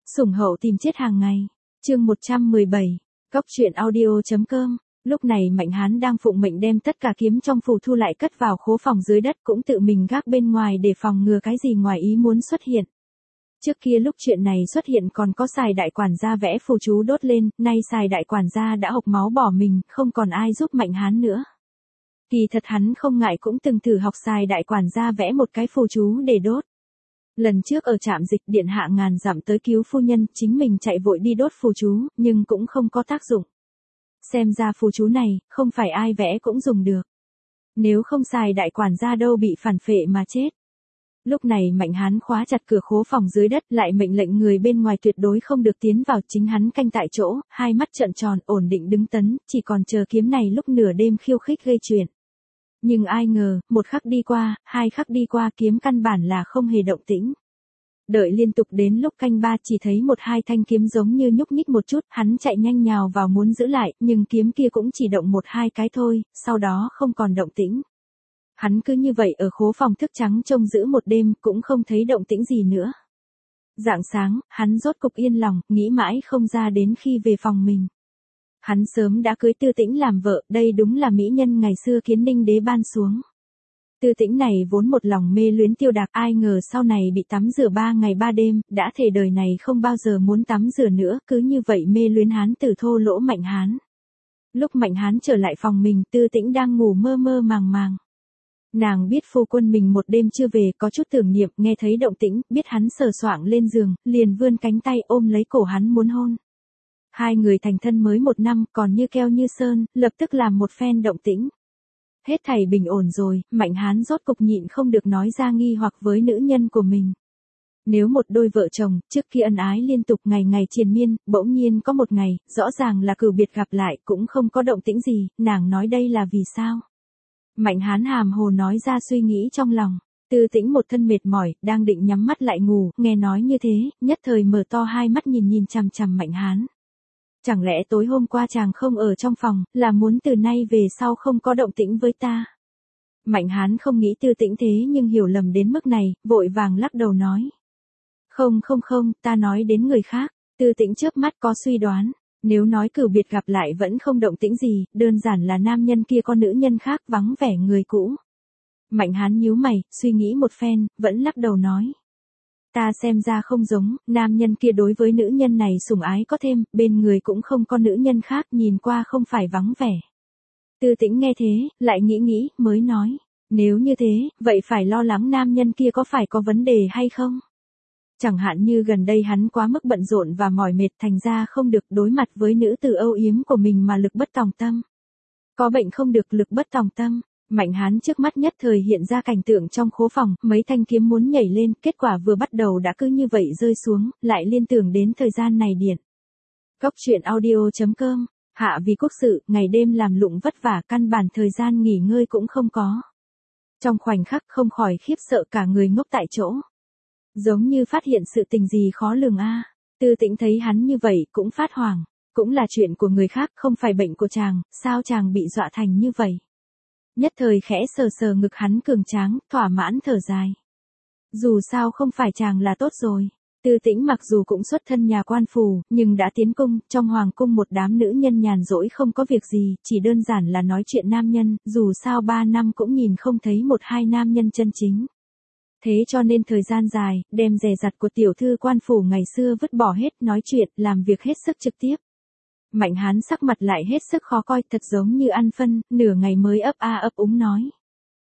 Sủng hậu tìm chết hàng ngày. Chương 117. Góc truyện audio.com. Lúc này Mạnh Hán đang phụng mệnh đem tất cả kiếm trong phù thu lại cất vào khố phòng dưới đất, cũng tự mình gác bên ngoài để phòng ngừa cái gì ngoài ý muốn xuất hiện. Trước kia lúc chuyện này xuất hiện còn có Sài đại quản gia vẽ phù chú đốt lên, nay Sài đại quản gia đã hộc máu bỏ mình, không còn ai giúp Mạnh Hán nữa. Kỳ thật hắn không ngại cũng từng thử học Sài đại quản gia vẽ một cái phù chú để đốt. Lần trước ở trạm dịch điện hạ ngàn dặm tới cứu phu nhân, chính mình chạy vội đi đốt phù chú, nhưng cũng không có tác dụng. Xem ra phù chú này, không phải ai vẽ cũng dùng được. Nếu không Sài đại quản gia đâu bị phản phệ mà chết. Lúc này Mạnh Hán khóa chặt cửa khố phòng dưới đất, lại mệnh lệnh người bên ngoài tuyệt đối không được tiến vào, chính hắn canh tại chỗ, hai mắt trợn tròn, ổn định đứng tấn, chỉ còn chờ kiếm này lúc nửa đêm khiêu khích gây chuyện. Nhưng ai ngờ, một khắc đi qua, hai khắc đi qua, kiếm căn bản là không hề động tĩnh. Đợi liên tục đến lúc canh ba chỉ thấy một hai thanh kiếm giống như nhúc nhích một chút, hắn chạy nhanh nhào vào muốn giữ lại, nhưng kiếm kia cũng chỉ động một hai cái thôi, sau đó không còn động tĩnh. Hắn cứ như vậy ở khố phòng thức trắng trông giữ một đêm, cũng không thấy động tĩnh gì nữa. Rạng sáng, hắn rốt cục yên lòng, nghĩ mãi không ra đến khi về phòng mình. Hắn sớm đã cưới Tư Tĩnh làm vợ, đây đúng là mỹ nhân ngày xưa Kiến Ninh đế ban xuống. Tư Tĩnh này vốn một lòng mê luyến Tiêu Đạc, ai ngờ sau này bị tắm rửa 3 ngày 3 đêm, đã thề đời này không bao giờ muốn tắm rửa nữa, cứ như vậy mê luyến hán tử thô lỗ Mạnh Hán. Lúc Mạnh Hán trở lại phòng mình, Tư Tĩnh đang ngủ mơ mơ màng màng. Nàng biết phu quân mình một đêm chưa về, có chút tưởng niệm, nghe thấy động tĩnh, biết hắn sờ soạng lên giường, liền vươn cánh tay ôm lấy cổ hắn muốn hôn. Hai người thành thân mới 1 năm, còn như keo như sơn, lập tức làm một phen động tĩnh. Hết thảy bình ổn rồi, Mạnh Hán rốt cục nhịn không được nói ra nghi hoặc với nữ nhân của mình. Nếu một đôi vợ chồng, trước khi ân ái liên tục ngày ngày triền miên, bỗng nhiên có một ngày, rõ ràng là cửu biệt gặp lại, cũng không có động tĩnh gì, nàng nói đây là vì sao? Mạnh Hán hàm hồ nói ra suy nghĩ trong lòng. Tư Tĩnh một thân mệt mỏi, đang định nhắm mắt lại ngủ, nghe nói như thế, nhất thời mở to hai mắt nhìn chằm chằm Mạnh Hán. Chẳng lẽ tối hôm qua chàng không ở trong phòng, là muốn từ nay về sau không có động tĩnh với ta? Mạnh Hán không nghĩ Tư Tĩnh thế nhưng hiểu lầm đến mức này, vội vàng lắc đầu nói. Không, ta nói đến người khác. Tư Tĩnh chớp mắt có suy đoán. Nếu nói cửu biệt gặp lại vẫn không động tĩnh gì, đơn giản là nam nhân kia có nữ nhân khác, vắng vẻ người cũ. Mạnh Hán nhíu mày, suy nghĩ một phen, vẫn lắc đầu nói. Ta xem ra không giống, nam nhân kia đối với nữ nhân này sủng ái có thêm, bên người cũng không có nữ nhân khác, nhìn qua không phải vắng vẻ. Tư Tĩnh nghe thế, lại nghĩ, mới nói. Nếu như thế, vậy phải lo lắng nam nhân kia có phải có vấn đề hay không? Chẳng hạn như gần đây hắn quá mức bận rộn và mỏi mệt, thành ra không được đối mặt với nữ tử âu yếm của mình mà lực bất tòng tâm. Có bệnh không được lực bất tòng tâm. Mạnh Hán trước mắt nhất thời hiện ra cảnh tượng trong khố phòng, mấy thanh kiếm muốn nhảy lên, kết quả vừa bắt đầu đã cứ như vậy rơi xuống, lại liên tưởng đến thời gian này điện. Góc truyện audio.com. Hạ vì quốc sự, ngày đêm làm lụng vất vả, căn bản thời gian nghỉ ngơi cũng không có. Trong khoảnh khắc không khỏi khiếp sợ, cả người ngốc tại chỗ. Giống như phát hiện sự tình gì khó lường a. Tư Tĩnh thấy hắn như vậy cũng phát hoảng, cũng là chuyện của người khác, không phải bệnh của chàng, sao chàng bị dọa thành như vậy? Nhất thời khẽ sờ ngực hắn cường tráng, thỏa mãn thở dài. Dù sao không phải chàng là tốt rồi. Tư Tĩnh mặc dù cũng xuất thân nhà quan phủ, nhưng đã tiến cung, trong hoàng cung một đám nữ nhân nhàn rỗi không có việc gì, chỉ đơn giản là nói chuyện nam nhân, dù sao 3 năm cũng nhìn không thấy một hai nam nhân chân chính. Thế cho nên thời gian dài, đem dè dặt của tiểu thư quan phủ ngày xưa vứt bỏ hết, nói chuyện, làm việc hết sức trực tiếp. Mạnh Hán sắc mặt lại hết sức khó coi, thật giống như ăn phân, nửa ngày mới ấp úng nói.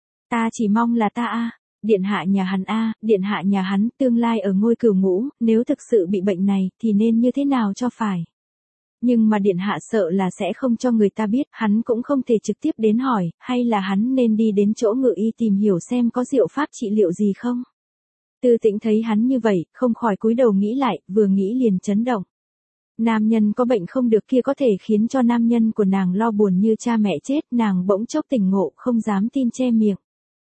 Ta chỉ mong là ta điện hạ nhà hắn điện hạ nhà hắn, tương lai ở ngôi cửu ngũ, nếu thực sự bị bệnh này, thì nên như thế nào cho phải. Nhưng mà điện hạ sợ là sẽ không cho người ta biết, hắn cũng không thể trực tiếp đến hỏi, hay là hắn nên đi đến chỗ ngự y tìm hiểu xem có diệu pháp trị liệu gì không. Tư Tĩnh thấy hắn như vậy, không khỏi cúi đầu nghĩ lại, vừa nghĩ liền chấn động. Nam nhân có bệnh không được kia có thể khiến cho nam nhân của nàng lo buồn như cha mẹ chết, nàng bỗng chốc tỉnh ngộ, không dám tin che miệng.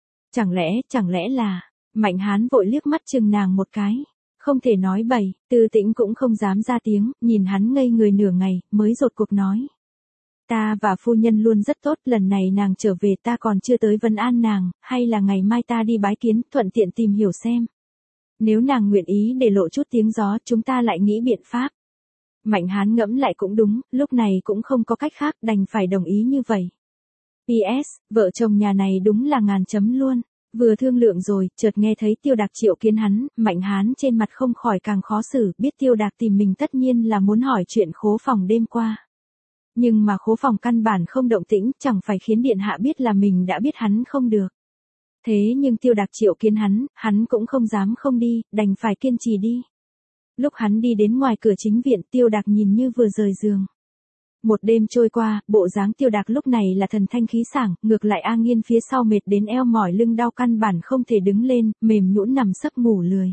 Chẳng lẽ là, Mạnh Hán vội liếc mắt chừng nàng một cái. Không thể nói bậy, Tư Tĩnh cũng không dám ra tiếng, nhìn hắn ngây người nửa ngày, mới rột cuộc nói. Ta và phu nhân luôn rất tốt, lần này nàng trở về ta còn chưa tới vấn an nàng, hay là ngày mai ta đi bái kiến, thuận tiện tìm hiểu xem. Nếu nàng nguyện ý để lộ chút tiếng gió, chúng ta lại nghĩ biện pháp. Mạnh Hán ngẫm lại cũng đúng, lúc này cũng không có cách khác, đành phải đồng ý như vậy. PS, vợ chồng nhà này đúng là ngàn chấm luôn. Vừa thương lượng rồi, chợt nghe thấy Tiêu Đạc triệu kiến hắn, Mạnh Hán trên mặt không khỏi càng khó xử, biết Tiêu Đạc tìm mình tất nhiên là muốn hỏi chuyện khố phòng đêm qua. Nhưng mà khố phòng căn bản không động tĩnh, chẳng phải khiến điện hạ biết là mình đã biết hắn không được. Thế nhưng Tiêu Đạc triệu kiến hắn cũng không dám không đi, đành phải kiên trì đi. Lúc hắn đi đến ngoài cửa chính viện, Tiêu Đạc nhìn như vừa rời giường. Một đêm trôi qua, bộ dáng Tiêu Đạc lúc này là thần thanh khí sảng, ngược lại A Nghiên phía sau mệt đến eo mỏi lưng đau căn bản không thể đứng lên, mềm nhũn nằm sấp ngủ lười.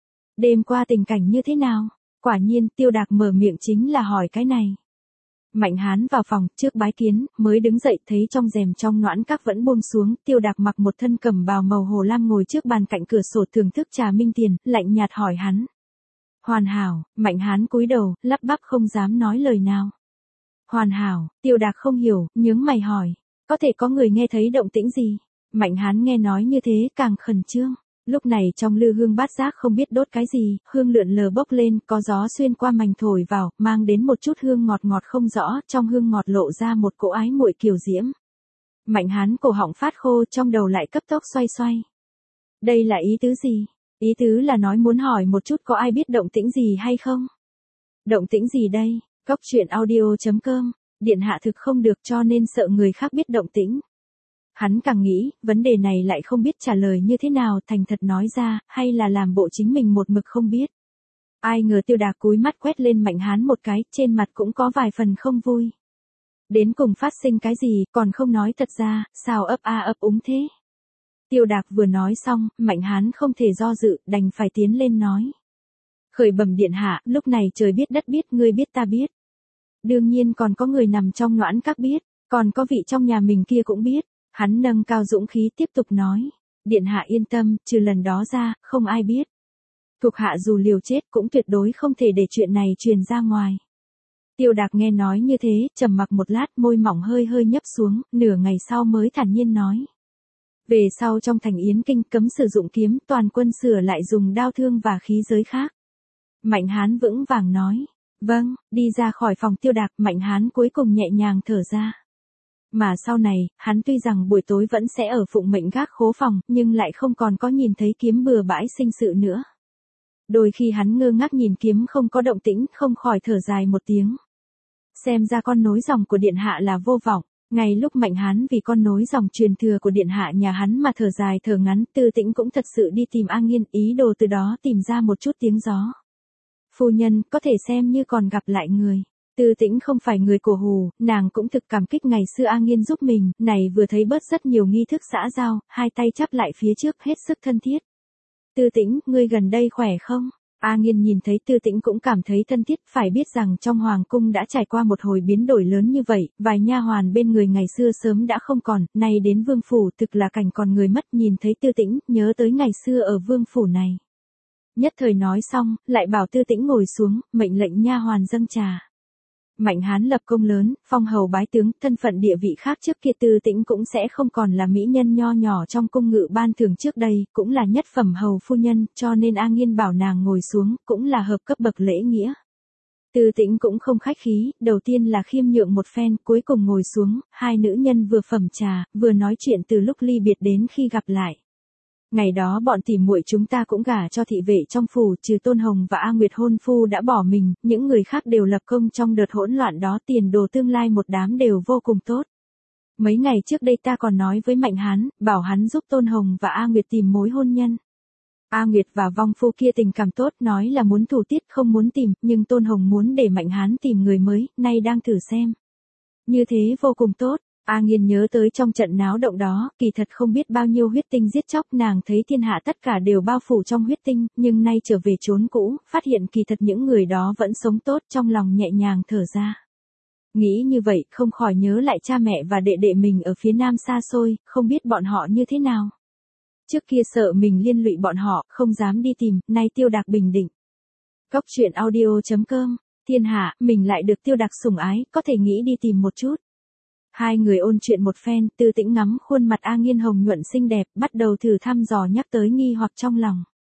Đêm qua tình cảnh như thế nào? Quả nhiên, Tiêu Đạc mở miệng chính là hỏi cái này. Mạnh Hán vào phòng, trước bái kiến, mới đứng dậy thấy trong rèm trong noãn các vẫn buông xuống, Tiêu Đạc mặc một thân cẩm bào màu hồ lam ngồi trước bàn cạnh cửa sổ thưởng thức trà minh tiền, lạnh nhạt hỏi hắn. Hoàn hảo, Mạnh Hán cúi đầu, lắp bắp không dám nói lời nào. Hoàn hảo, Tiêu Đạc không hiểu, nhướng mày hỏi. Có thể có người nghe thấy động tĩnh gì? Mạnh Hán nghe nói như thế, càng khẩn trương. Lúc này trong lư hương bát giác không biết đốt cái gì, hương lượn lờ bốc lên, có gió xuyên qua mảnh thổi vào, mang đến một chút hương ngọt ngọt không rõ, trong hương ngọt lộ ra một cỗ ái muội kiều diễm. Mạnh Hán cổ họng phát khô, trong đầu lại cấp tốc xoay xoay. Đây là ý tứ gì? Ý tứ là nói muốn hỏi một chút có ai biết động tĩnh gì hay không? Động tĩnh gì đây? Góc truyện audio.com, điện hạ thực không được cho nên sợ người khác biết động tĩnh. Hắn càng nghĩ, vấn đề này lại không biết trả lời như thế nào, thành thật nói ra, hay là làm bộ chính mình một mực không biết. Ai ngờ Tiêu Đạc cúi mắt quét lên Mạnh Hán một cái, trên mặt cũng có vài phần không vui. Đến cùng phát sinh cái gì, còn không nói thật ra, sao ấp a ấp úng thế? Tiêu Đạc vừa nói xong, Mạnh Hán không thể do dự, đành phải tiến lên nói. Khởi bẩm điện hạ, lúc này trời biết đất biết, ngươi biết ta biết. Đương nhiên còn có người nằm trong noãn các biết, còn có vị trong nhà mình kia cũng biết. Hắn nâng cao dũng khí tiếp tục nói. Điện hạ yên tâm, trừ lần đó ra, không ai biết. Thuộc hạ dù liều chết cũng tuyệt đối không thể để chuyện này truyền ra ngoài. Tiêu Đạc nghe nói như thế, trầm mặc một lát, môi mỏng hơi hơi nhấp xuống, nửa ngày sau mới thản nhiên nói. Về sau trong thành Yến Kinh cấm sử dụng kiếm, toàn quân sửa lại dùng đao thương và khí giới khác. Mạnh Hán vững vàng nói. Vâng, đi ra khỏi phòng Tiêu Đạc, Mạnh Hán cuối cùng nhẹ nhàng thở ra. Mà sau này, hắn tuy rằng buổi tối vẫn sẽ ở phụng mệnh gác khố phòng, nhưng lại không còn có nhìn thấy kiếm bừa bãi sinh sự nữa. Đôi khi hắn ngơ ngác nhìn kiếm không có động tĩnh, không khỏi thở dài một tiếng. Xem ra con nối dòng của điện hạ là vô vọng. Ngay lúc Mạnh Hán vì con nối dòng truyền thừa của điện hạ nhà hắn mà thở dài thở ngắn, Tư Tĩnh cũng thật sự đi tìm A Nghiên, ý đồ từ đó tìm ra một chút tiếng gió. Phu nhân, có thể xem như còn gặp lại người. Tư Tĩnh không phải người cổ hù, nàng cũng thực cảm kích ngày xưa A Nghiên giúp mình, này vừa thấy bớt rất nhiều nghi thức xã giao, hai tay chắp lại phía trước hết sức thân thiết. Tư Tĩnh, ngươi gần đây khỏe không? A Nghiên nhìn thấy Tư Tĩnh cũng cảm thấy thân thiết, phải biết rằng trong hoàng cung đã trải qua một hồi biến đổi lớn như vậy, vài nha hoàn bên người ngày xưa sớm đã không còn, nay đến vương phủ thực là cảnh còn người mất, nhìn thấy Tư Tĩnh, nhớ tới ngày xưa ở vương phủ này. Nhất thời nói xong, lại bảo Tư Tĩnh ngồi xuống, mệnh lệnh nha hoàn dâng trà. Mạnh Hán lập công lớn, phong hầu bái tướng, thân phận địa vị khác trước kia Tư Tĩnh cũng sẽ không còn là mỹ nhân nho nhỏ trong cung ngự ban thường trước đây, cũng là nhất phẩm hầu phu nhân, cho nên A Nghiên bảo nàng ngồi xuống, cũng là hợp cấp bậc lễ nghĩa. Tư Tĩnh cũng không khách khí, đầu tiên là khiêm nhượng một phen, cuối cùng ngồi xuống, hai nữ nhân vừa phẩm trà, vừa nói chuyện từ lúc ly biệt đến khi gặp lại. Ngày đó bọn tỉ muội chúng ta cũng gả cho thị vệ trong phủ, trừ Tôn Hồng và A Nguyệt hôn phu đã bỏ mình, những người khác đều lập công trong đợt hỗn loạn đó, tiền đồ tương lai một đám đều vô cùng tốt. Mấy ngày trước đây ta còn nói với Mạnh Hán, bảo hắn giúp Tôn Hồng và A Nguyệt tìm mối hôn nhân. A Nguyệt và vong phu kia tình cảm tốt, nói là muốn thủ tiết không muốn tìm, nhưng Tôn Hồng muốn để Mạnh Hán tìm người mới, nay đang thử xem. Như thế vô cùng tốt. A Nghiên nhớ tới trong trận náo động đó, kỳ thật không biết bao nhiêu huyết tinh giết chóc, nàng thấy thiên hạ tất cả đều bao phủ trong huyết tinh, nhưng nay trở về chốn cũ, phát hiện kỳ thật những người đó vẫn sống tốt, trong lòng nhẹ nhàng thở ra. Nghĩ như vậy, không khỏi nhớ lại cha mẹ và đệ đệ mình ở phía nam xa xôi, không biết bọn họ như thế nào. Trước kia sợ mình liên lụy bọn họ, không dám đi tìm, nay Tiêu Đạc bình định. Góc truyện audio.com, thiên hạ, mình lại được Tiêu Đạc sủng ái, có thể nghĩ đi tìm một chút. Hai người ôn chuyện một phen, Tư Tĩnh ngắm khuôn mặt A Nghiên hồng nhuận xinh đẹp, bắt đầu thử thăm dò nhắc tới nghi hoặc trong lòng.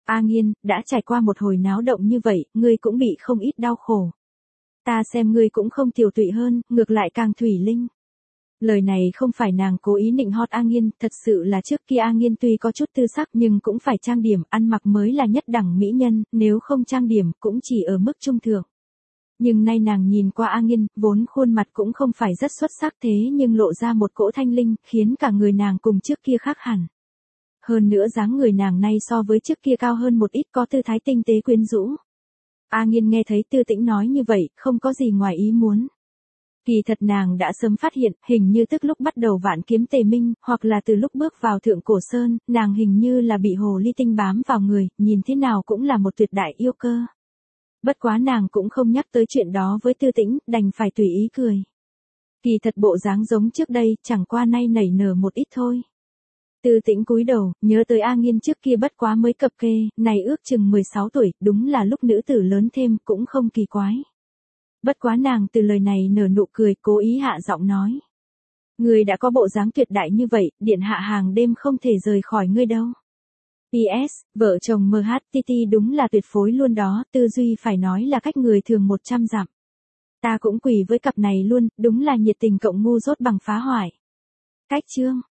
A Nghiên, đã trải qua một hồi náo động như vậy, ngươi cũng bị không ít đau khổ. Ta xem ngươi cũng không tiều tụy hơn, ngược lại càng thủy linh. Lời này không phải nàng cố ý nịnh hót A Nghiên, thật sự là trước kia A Nghiên tuy có chút tư sắc nhưng cũng phải trang điểm, ăn mặc mới là nhất đẳng mỹ nhân, nếu không trang điểm cũng chỉ ở mức trung thượng. Nhưng nay nàng nhìn qua A Nghiên, vốn khuôn mặt cũng không phải rất xuất sắc thế nhưng lộ ra một cỗ thanh linh, khiến cả người nàng cùng trước kia khác hẳn. Hơn nữa dáng người nàng nay so với trước kia cao hơn một ít, có tư thái tinh tế quyến rũ. A Nghiên nghe thấy Tư Tĩnh nói như vậy, không có gì ngoài ý muốn. Kỳ thật nàng đã sớm phát hiện, hình như tức lúc bắt đầu Vạn Kiếm Tề Minh, hoặc là từ lúc bước vào Thượng Cổ Sơn, nàng hình như là bị hồ ly tinh bám vào người, nhìn thế nào cũng là một tuyệt đại yêu cơ. Bất quá nàng cũng không nhắc tới chuyện đó với Tư Tĩnh, đành phải tùy ý cười. Kỳ thật bộ dáng giống trước đây, chẳng qua nay nảy nở một ít thôi. Tư Tĩnh cúi đầu, nhớ tới A Nghiên trước kia bất quá mới cập kê, này ước chừng 16 tuổi, đúng là lúc nữ tử lớn thêm, cũng không kỳ quái. Bất quá nàng từ lời này nở nụ cười, cố ý hạ giọng nói. Người đã có bộ dáng tuyệt đại như vậy, điện hạ hàng đêm không thể rời khỏi ngươi đâu. P.S. Vợ chồng MHTT đúng là tuyệt phối luôn đó, tư duy phải nói là cách người thường 100 dặm. Ta cũng quỳ với cặp này luôn, đúng là nhiệt tình cộng ngu dốt bằng phá hoại. Cách chương